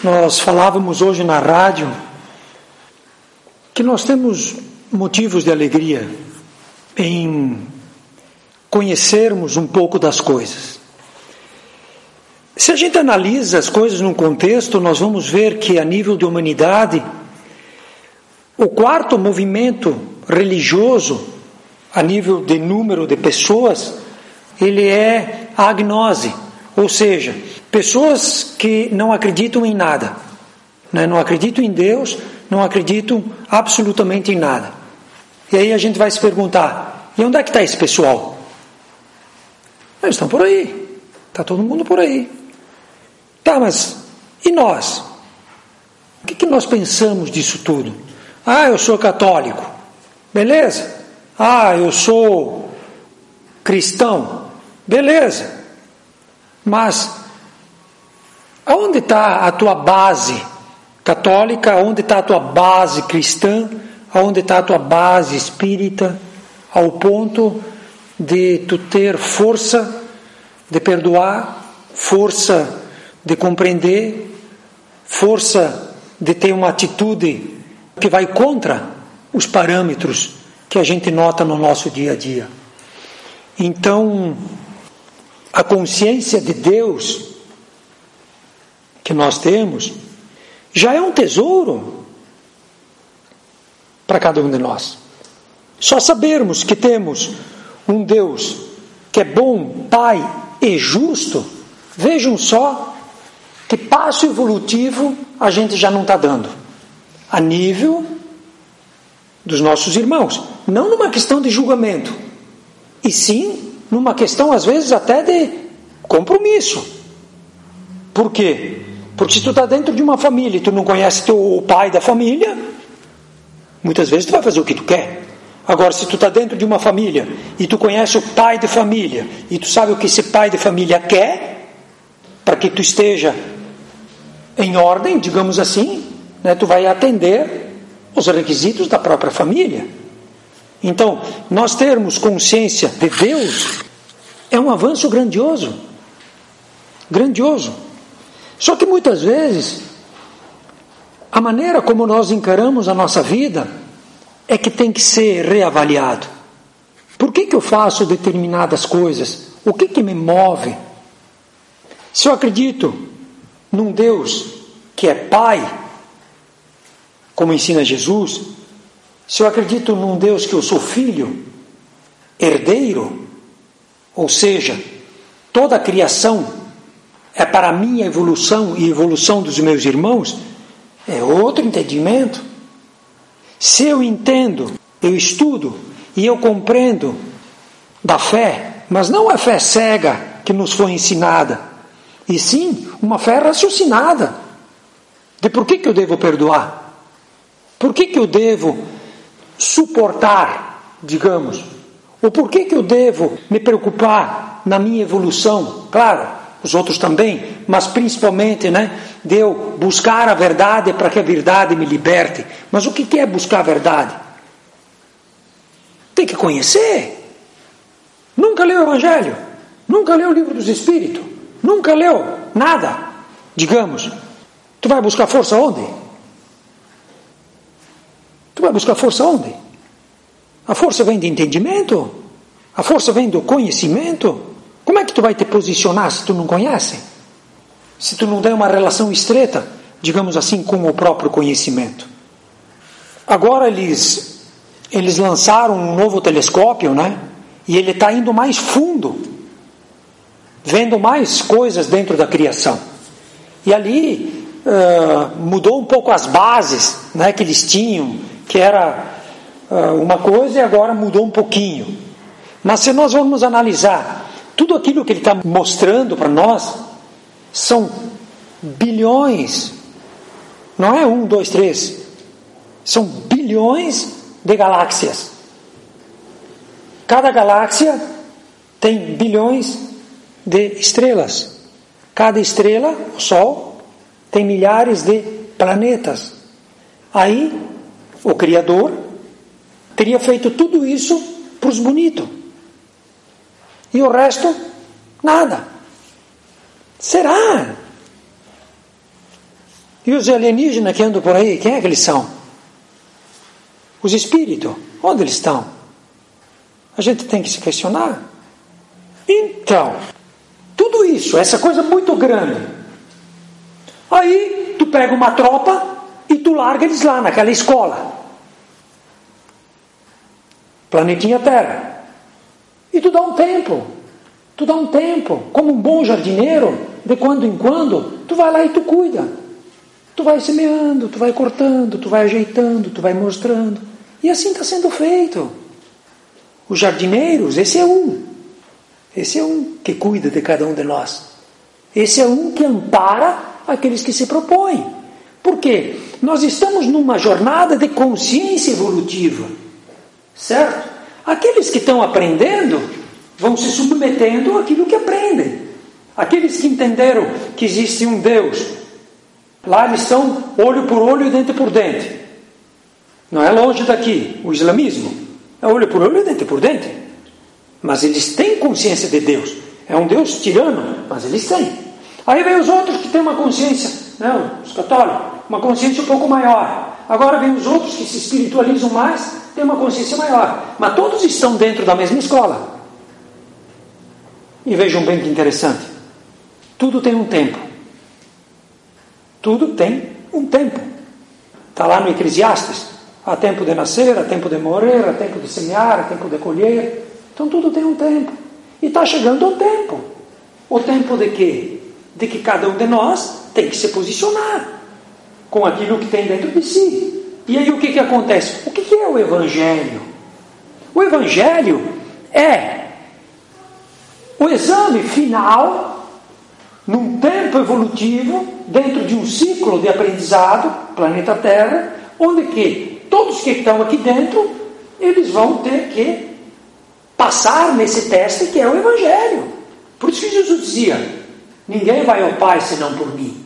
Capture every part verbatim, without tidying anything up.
Nós falávamos hoje na rádio que nós temos motivos de alegria em conhecermos um pouco das coisas. Se a gente analisa as coisas num contexto, nós vamos ver que a nível de humanidade, o quarto movimento religioso, a nível de número de pessoas, ele é a agnose, ou seja, pessoas que não acreditam em nada, né? Não acreditam em Deus, não acreditam absolutamente em nada. E aí a gente vai se perguntar, e onde é que está esse pessoal? Eles estão por aí, está todo mundo por aí. Tá, mas e nós? O que, que nós pensamos disso tudo? Ah, eu sou católico, beleza? Ah, eu sou cristão, beleza? Mas aonde está a tua base católica? Aonde está a tua base cristã? Aonde está a tua base espírita? Ao ponto de tu ter força de perdoar, força de compreender, força de ter uma atitude que vai contra os parâmetros que a gente nota no nosso dia a dia. Então, a consciência de Deus que nós temos já é um tesouro para cada um de nós. Só sabermos que temos um Deus que é bom, Pai e justo, vejam só que passo evolutivo a gente já não está dando a nível dos nossos irmãos, não numa questão de julgamento, e sim numa questão às vezes até de compromisso. Por quê? Porque se tu está dentro de uma família e tu não conhece teu, o pai da família, muitas vezes tu vai fazer o que tu quer. Agora, se tu está dentro de uma família e tu conhece o pai de família e tu sabe o que esse pai de família quer, para que tu esteja em ordem, digamos assim, né, tu vai atender os requisitos da própria família. Então, nós termos consciência de Deus é um avanço grandioso. Grandioso. Só que muitas vezes, a maneira como nós encaramos a nossa vida é que tem que ser reavaliado. Por que que eu faço determinadas coisas? O que que me move? Se eu acredito num Deus que é Pai, como ensina Jesus, se eu acredito num Deus que eu sou filho, herdeiro, ou seja, toda a criação é para a minha evolução e evolução dos meus irmãos, é outro entendimento. Se eu entendo, eu estudo e eu compreendo da fé, mas não a fé cega que nos foi ensinada, e sim uma fé raciocinada de por que que eu devo perdoar, por que que eu devo suportar, digamos, ou por que que eu devo me preocupar na minha evolução, claro, os outros também, mas principalmente, né, de eu buscar a verdade para que a verdade me liberte. Mas o que que é buscar a verdade? Tem que conhecer. Nunca leu o Evangelho, nunca leu o Livro dos Espíritos, nunca leu nada, digamos. Tu vai buscar força onde? Tu vai buscar força onde? A força vem de entendimento? A força vem do conhecimento? Como é que tu vai te posicionar se tu não conhece? Se tu não tem uma relação estreita, digamos assim, com o próprio conhecimento. Agora eles, eles lançaram um novo telescópio, né? E ele está indo mais fundo, vendo mais coisas dentro da criação. E ali uh, mudou um pouco as bases, né, que eles tinham, que era uh, uma coisa e agora mudou um pouquinho. Mas se nós vamos analisar tudo aquilo que ele está mostrando para nós, são bilhões, não é um, dois, três, são bilhões de galáxias. Cada galáxia tem bilhões de estrelas. Cada estrela, o Sol, tem milhares de planetas. Aí, o Criador teria feito tudo isso para os bonitos. E o resto, nada. Será? E os alienígenas que andam por aí, quem é que eles são? Os espíritos, onde eles estão? A gente tem que se questionar. Então, tudo isso, essa coisa muito grande. Aí, tu pega uma tropa e tu larga eles lá naquela escola. Planetinha Terra. E tu dá um tempo. Tu dá um tempo. Como um bom jardineiro, de quando em quando, tu vai lá e tu cuida. Tu vai semeando, tu vai cortando, tu vai ajeitando, tu vai mostrando. E assim está sendo feito. Os jardineiros, esse é um. Esse é um que cuida de cada um de nós. Esse é um que ampara aqueles que se propõem. Por quê? Nós estamos numa jornada de consciência evolutiva. Certo? Aqueles que estão aprendendo vão se submetendo àquilo que aprendem. Aqueles que entenderam que existe um Deus, lá eles estão olho por olho e dente por dente. Não é longe daqui o islamismo. É olho por olho e dente por dente. Mas eles têm consciência de Deus. É um Deus tirano, mas eles têm. Aí vem os outros que têm uma consciência, né, os católicos, uma consciência um pouco maior. Agora vem os outros que se espiritualizam mais, têm uma consciência maior. Mas todos estão dentro da mesma escola. E vejam bem que interessante. Tudo tem um tempo. Tudo tem um tempo. Está lá no Eclesiastes. Há tempo de nascer, há tempo de morrer, há tempo de semear, há tempo de colher. Então tudo tem um tempo. E está chegando o tempo. O tempo de quê? De que cada um de nós tem que se posicionar com aquilo que tem dentro de si. E aí o que, que acontece? O que, que é o Evangelho? O Evangelho é o exame final, num tempo evolutivo, dentro de um ciclo de aprendizado, planeta Terra, onde que todos que estão aqui dentro, eles vão ter que passar nesse teste que é o Evangelho. Por isso que Jesus dizia, ninguém vai ao Pai senão por mim.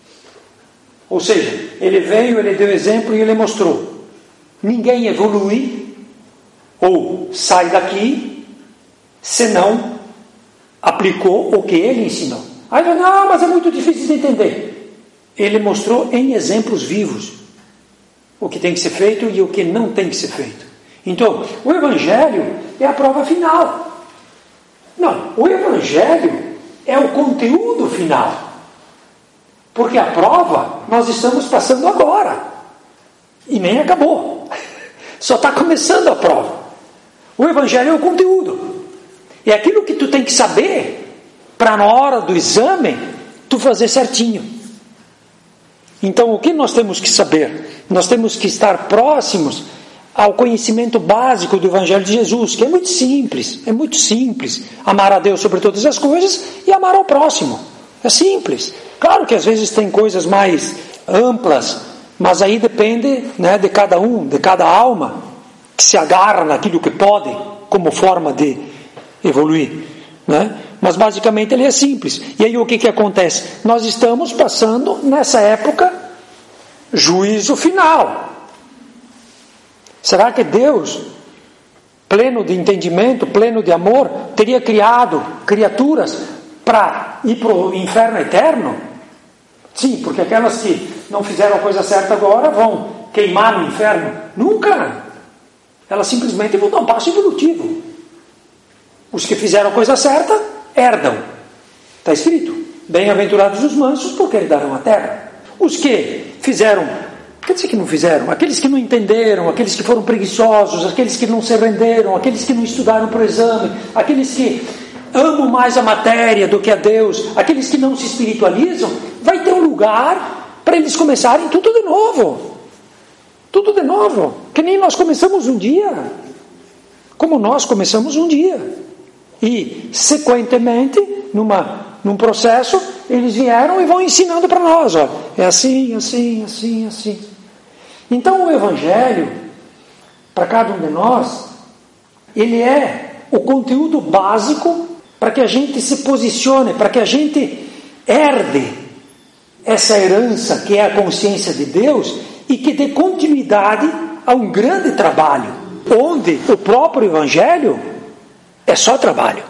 Ou seja, ele veio, ele deu exemplo e ele mostrou. Ninguém evolui ou sai daqui senão aplicou o que ele ensinou. Aí vai, não, mas é muito difícil de entender. Ele mostrou em exemplos vivos o que tem que ser feito e o que não tem que ser feito. Então, o Evangelho é a prova final. Não, o Evangelho é o conteúdo final. Porque a prova nós estamos passando agora. E nem acabou. Só está começando a prova. O Evangelho é o conteúdo. É aquilo que tu tem que saber para na hora do exame tu fazer certinho. Então o que nós temos que saber? Nós temos que estar próximos ao conhecimento básico do Evangelho de Jesus, que é muito simples, é muito simples. Amar a Deus sobre todas as coisas e amar ao próximo. É simples. Claro que às vezes tem coisas mais amplas, mas aí depende, né, de cada um, de cada alma, que se agarra naquilo que pode, como forma de evoluir, né? Mas basicamente ele é simples. E aí o que, que acontece? Nós estamos passando nessa época juízo final. Será que Deus, pleno de entendimento, pleno de amor, teria criado criaturas para ir para o inferno eterno? Sim, porque aquelas que não fizeram a coisa certa agora vão queimar no inferno? Nunca! Elas simplesmente vão dar um passo evolutivo. Os que fizeram a coisa certa, herdam. Está escrito, bem-aventurados os mansos, porque herdarão a terra. Os que fizeram, quer dizer que não fizeram, aqueles que não entenderam, aqueles que foram preguiçosos, aqueles que não se renderam, aqueles que não estudaram para o exame, aqueles que amam mais a matéria do que a Deus, aqueles que não se espiritualizam, vai ter um lugar para eles começarem tudo de novo. Tudo de novo. Que nem nós começamos um dia. Como nós começamos um dia. E, sequentemente, numa, num processo, eles vieram e vão ensinando para nós. Ó, é assim, assim, assim, assim. Então, o Evangelho, para cada um de nós, ele é o conteúdo básico para que a gente se posicione, para que a gente herde essa herança que é a consciência de Deus e que dê continuidade a um grande trabalho, onde o próprio Evangelho é só trabalho.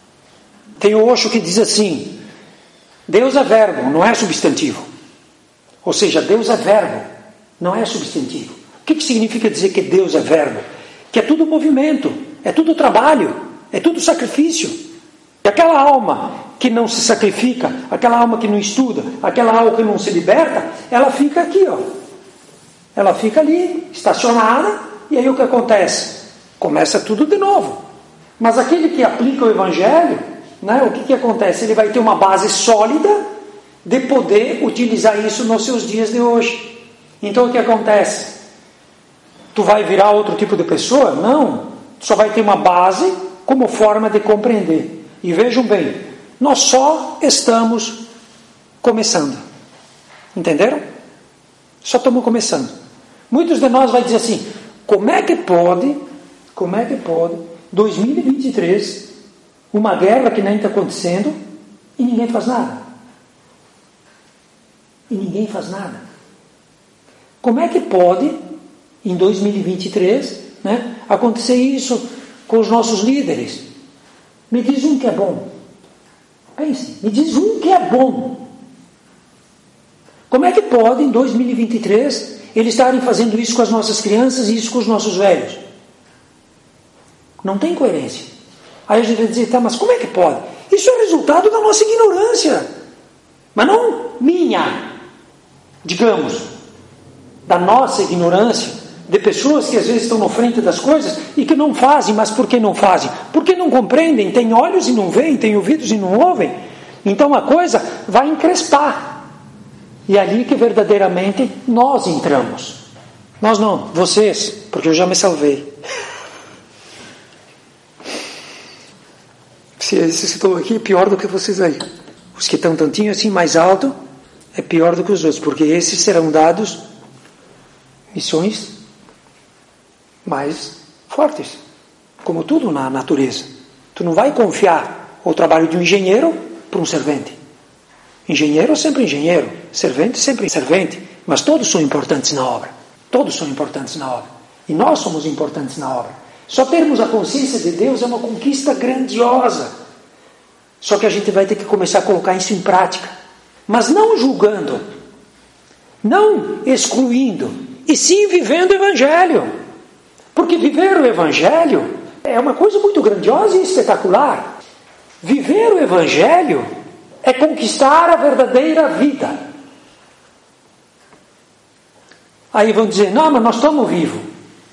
Tem o Osho que diz assim, Deus é verbo, não é substantivo. Ou seja, Deus é verbo, não é substantivo. O que, que significa dizer que Deus é verbo? Que é tudo movimento, é tudo trabalho, é tudo sacrifício. E aquela alma que não se sacrifica, aquela alma que não estuda, aquela alma que não se liberta, ela fica aqui, ó. Ela fica ali, estacionada, e aí o que acontece? Começa tudo de novo. Mas aquele que aplica o Evangelho, né, o que, que acontece? Ele vai ter uma base sólida de poder utilizar isso nos seus dias de hoje. Então o que acontece? Tu vai virar outro tipo de pessoa? Não. Só vai ter uma base como forma de compreender. E vejam bem, nós só estamos começando. Entenderam? Só estamos começando. Muitos de nós vão dizer assim, como é que pode, como é que pode, dois mil e vinte e três, uma guerra que nem está acontecendo, e ninguém faz nada? E ninguém faz nada. Como é que pode, em dois mil e vinte e três, né, acontecer isso com os nossos líderes? Me diz um que é bom. Pense, me diz um que é bom. Como é que pode, em dois mil e vinte e três, eles estarem fazendo isso com as nossas crianças e isso com os nossos velhos? Não tem coerência. Aí a gente vai dizer, tá, mas como é que pode? Isso é resultado da nossa ignorância. Mas não minha, digamos, da nossa ignorância, de pessoas que às vezes estão na frente das coisas e que não fazem. Mas por que não fazem? Porque não compreendem, têm olhos e não veem, têm ouvidos e não ouvem. Então a coisa vai encrespar. E é ali que verdadeiramente nós entramos. Nós não, vocês, porque eu já me salvei. Se esses que estão aqui, é pior do que vocês aí. Os que estão tantinho assim mais alto, é pior do que os outros, porque esses serão dados missões mais fortes, como tudo na natureza. Tu não vai confiar o trabalho de um engenheiro para um servente. Engenheiro é sempre engenheiro, servente é sempre servente, mas todos são importantes na obra. Todos são importantes na obra. E nós somos importantes na obra. Só termos a consciência de Deus é uma conquista grandiosa. Só que a gente vai ter que começar a colocar isso em prática. Mas não julgando, não excluindo, e sim vivendo o Evangelho. Porque viver o Evangelho é uma coisa muito grandiosa e espetacular. Viver o Evangelho é conquistar a verdadeira vida. Aí vão dizer, não, mas nós estamos vivos.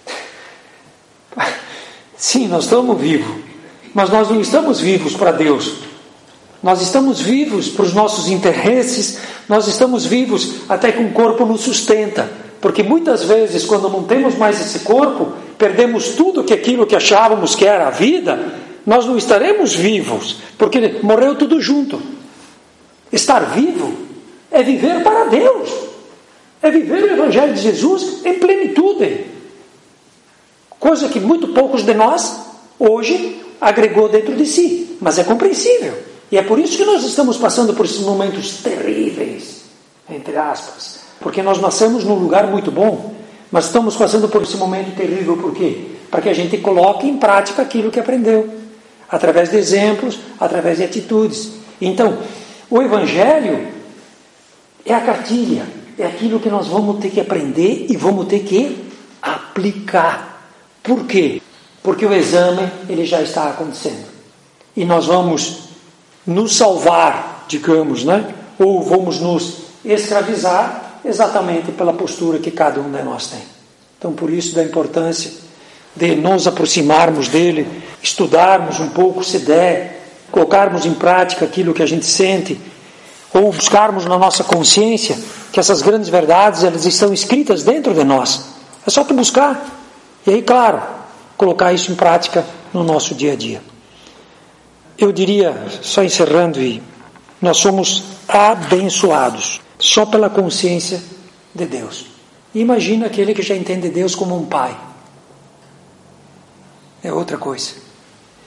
Sim, nós estamos vivos, mas nós não estamos vivos para Deus. Nós estamos vivos para os nossos interesses, nós estamos vivos até que um corpo nos sustenta. Porque muitas vezes, quando não temos mais esse corpo, perdemos tudo que aquilo que achávamos que era a vida, nós não estaremos vivos, porque morreu tudo junto. Estar vivo é viver para Deus, é viver o Evangelho de Jesus em plenitude, coisa que muito poucos de nós hoje agregou dentro de si, mas é compreensível, e é por isso que nós estamos passando por esses momentos terríveis, entre aspas, porque nós nascemos num lugar muito bom, mas estamos passando por esse momento terrível. Por quê? Para que a gente coloque em prática aquilo que aprendeu, através de exemplos, através de atitudes. Então, o Evangelho é a cartilha, é aquilo que nós vamos ter que aprender e vamos ter que aplicar. Por quê? Porque o exame ele já está acontecendo. E nós vamos nos salvar, digamos, né? Ou vamos nos escravizar exatamente pela postura que cada um de nós tem. Então, por isso da importância de nos aproximarmos dele, estudarmos um pouco, se der, colocarmos em prática aquilo que a gente sente, ou buscarmos na nossa consciência que essas grandes verdades elas estão escritas dentro de nós. É só tu buscar. E aí, claro, colocar isso em prática no nosso dia a dia. Eu diria, só encerrando, e nós somos abençoados só pela consciência de Deus. E imagina aquele que já entende Deus como um pai. É outra coisa.